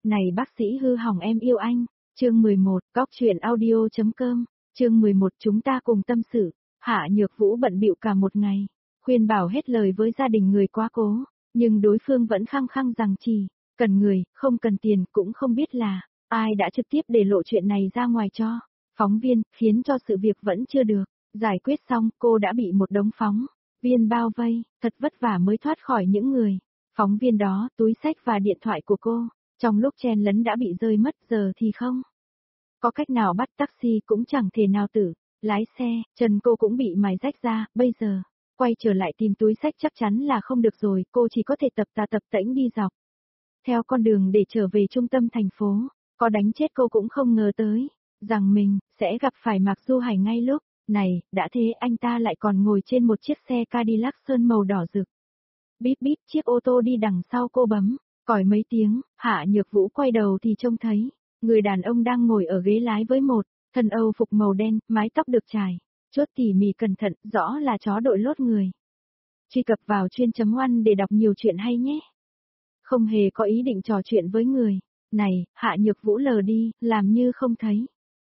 Này bác sĩ hư hỏng em yêu anh, chương 11, cóc truyện audio.com, chương 11 chúng ta cùng tâm sự. Hạ Nhược Vũ bận bịu cả một ngày, khuyên bảo hết lời với gia đình người quá cố, nhưng đối phương vẫn khăng khăng rằng chỉ cần người, không cần tiền, cũng không biết là ai đã trực tiếp để lộ chuyện này ra ngoài cho phóng viên, khiến cho sự việc vẫn chưa được giải quyết xong, cô đã bị một đống phóng viên bao vây, thật vất vả mới thoát khỏi những người phóng viên đó. Túi xách và điện thoại của cô trong lúc chen lấn đã bị rơi mất, giờ thì không có cách nào bắt taxi, cũng chẳng thể nào tự lái xe, chân cô cũng bị mài rách ra, bây giờ quay trở lại tìm túi xách chắc chắn là không được rồi, cô chỉ có thể tập tễnh đi dọc theo con đường để trở về trung tâm thành phố. Có đánh chết cô cũng không ngờ tới rằng mình sẽ gặp phải Mạc Du Hải ngay lúc này, đã thế anh ta lại còn ngồi trên một chiếc xe Cadillac sơn màu đỏ rực. Bíp bíp, chiếc ô tô đi đằng sau cô bấm còi mấy tiếng. Hạ Nhược Vũ quay đầu thì trông thấy người đàn ông đang ngồi ở ghế lái với một thân Âu phục màu đen, mái tóc được chải chuốt tỉ mỉ cẩn thận, rõ là chó đội lốt người. Truy cập vào chuyên.oan để đọc nhiều chuyện hay nhé. Không hề có ý định trò chuyện với người này, Hạ Nhược Vũ lờ đi, làm như không thấy.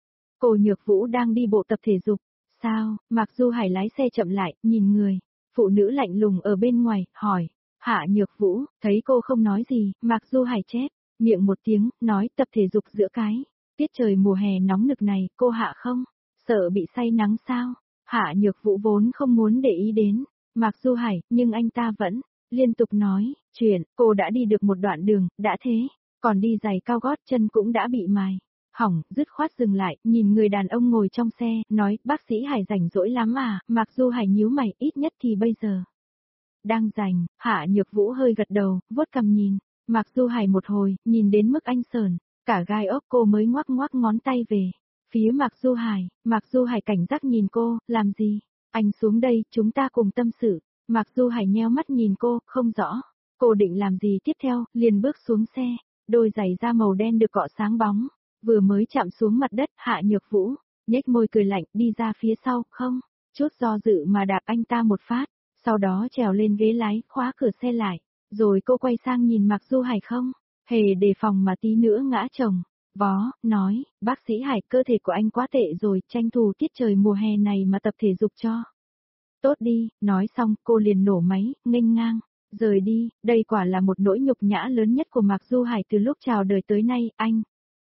Cô Nhược Vũ đang đi bộ tập thể dục. Sao? Mạc Du Hải lái xe chậm lại, nhìn người phụ nữ lạnh lùng ở bên ngoài, hỏi. Hạ Nhược Vũ, thấy cô không nói gì, Mạc Du Hải chép miệng một tiếng, nói tập thể dục giữa cái tiết trời mùa hè nóng nực này, cô Hạ không sợ bị say nắng sao? Hạ Nhược Vũ vốn không muốn để ý đến Mạc Du Hải, nhưng anh ta vẫn liên tục nói chuyện. Cô đã đi được một đoạn đường, đã thế còn đi giày cao gót, chân cũng đã bị mài hỏng, dứt khoát dừng lại, nhìn người đàn ông ngồi trong xe, nói, bác sĩ Hải rảnh rỗi lắm à? Mạc Du Hải nhíu mày, ít nhất thì bây giờ đang rảnh. Hạ Nhược Vũ hơi gật đầu, vuốt cằm nhìn Mạc Du Hải một hồi, nhìn đến mức anh sờn cả gai ốc, cô mới ngoắc ngoắc ngón tay về phía Mạc Du Hải. Mạc Du Hải cảnh giác nhìn cô, làm gì? Anh xuống đây, chúng ta cùng tâm sự. Mạc Du Hải nheo mắt nhìn cô, không rõ cô định làm gì tiếp theo, liền bước xuống xe. Đôi giày da màu đen được cọ sáng bóng, vừa mới chạm xuống mặt đất. Hạ Nhược Vũ nhếch môi cười lạnh, đi ra phía sau, không chút do dự mà đạp anh ta một phát, sau đó trèo lên ghế lái, khóa cửa xe lại, rồi cô quay sang nhìn Mạc Du Hải, không hề đề phòng mà tí nữa ngã chồng vó, nói, bác sĩ Hải, cơ thể của anh quá tệ rồi, tranh thủ tiết trời mùa hè này mà tập thể dục cho tốt đi. Nói xong, cô liền nổ máy, nghênh ngang rời đi. Đây quả là một nỗi nhục nhã lớn nhất của Mạc Du Hải từ lúc chào đời tới nay. Anh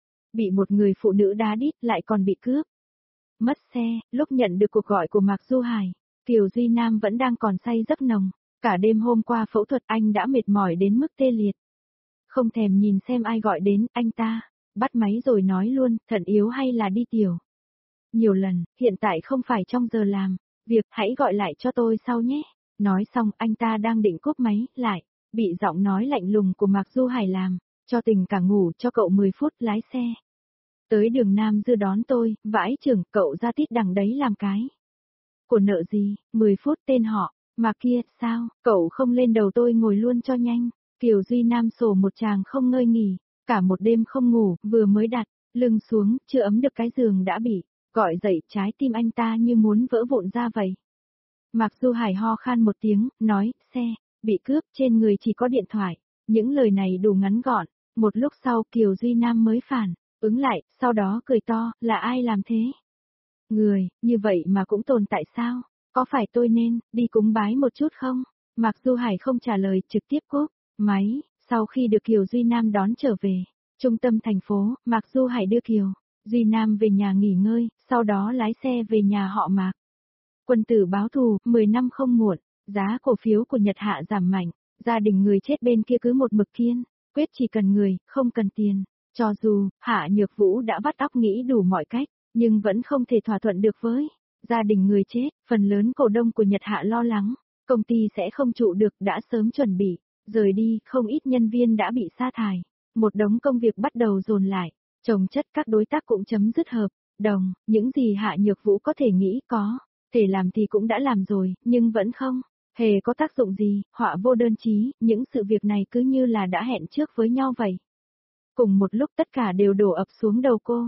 bị một người phụ nữ đá đít, lại còn bị cướp mất xe. Lúc nhận được cuộc gọi của Mạc Du Hải, Kiều Duy Nam vẫn đang còn say giấc nồng. Cả đêm hôm qua phẫu thuật, anh đã mệt mỏi đến mức tê liệt. Không thèm nhìn xem ai gọi đến, anh ta bắt máy rồi nói luôn, thận yếu hay là đi tiểu nhiều lần, hiện tại không phải trong giờ làm việc, hãy gọi lại cho tôi sau nhé. Nói xong, anh ta đang định cúp máy, lại bị giọng nói lạnh lùng của Mạc Du Hải làm cho tình cả ngủ. Cho cậu 10 phút, lái xe tới đường Nam Dư đón tôi. Vãi chưởng, cậu ra tít đằng đấy làm cái của nợ gì? 10 phút, tên họ Mạc kia, sao cậu không lên đầu tôi ngồi luôn cho nhanh? Kiều Duy Nam sổ một tràng không ngơi nghỉ, cả một đêm không ngủ, vừa mới đặt lưng xuống, chưa ấm được cái giường đã bị gọi dậy. Trái tim anh ta như muốn vỡ vụn ra vậy. Mạc Du Hải ho khan một tiếng, nói, xe bị cướp, trên người chỉ có điện thoại. Những lời này đủ ngắn gọn. Một lúc sau, Kiều Duy Nam mới phản ứng lại, sau đó cười to, là ai làm thế? Người như vậy mà cũng tồn tại sao? Có phải tôi nên đi cúng bái một chút không? Mạc Du Hải không trả lời, trực tiếp cúp máy. Sau khi được Kiều Duy Nam đón trở về trung tâm thành phố, Mạc Du Hải đưa Kiều Duy Nam về nhà nghỉ ngơi, sau đó lái xe về nhà họ Mạc. Quân tử báo thù, 10 năm không muộn. Giá cổ phiếu của Nhật Hạ giảm mạnh, gia đình người chết bên kia cứ một mực kiên quyết chỉ cần người, không cần tiền. Cho dù Hạ Nhược Vũ đã vắt óc nghĩ đủ mọi cách, nhưng vẫn không thể thỏa thuận được với gia đình người chết. Phần lớn cổ đông của Nhật Hạ lo lắng công ty sẽ không trụ được, đã sớm chuẩn bị rời đi. Không ít nhân viên đã bị sa thải, một đống công việc bắt đầu dồn lại, chồng chất. Các đối tác cũng chấm dứt hợp đồng. Những gì Hạ Nhược Vũ có thể nghĩ có thể làm thì cũng đã làm rồi, nhưng vẫn không hề có tác dụng gì. Họa vô đơn chí, những sự việc này cứ như là đã hẹn trước với nhau vậy. Cùng một lúc tất cả đều đổ ập xuống đầu cô.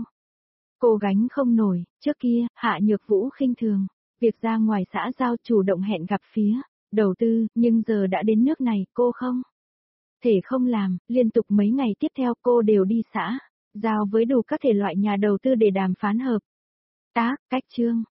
Cô gánh không nổi. Trước kia, Hạ Nhược Vũ khinh thường việc ra ngoài xã giao, chủ động hẹn gặp phía đầu tư, nhưng giờ đã đến nước này, cô không thể không làm, liên tục mấy ngày tiếp theo cô đều đi xã, giao với đủ các thể loại nhà đầu tư để đàm phán hợp tác, cách chương.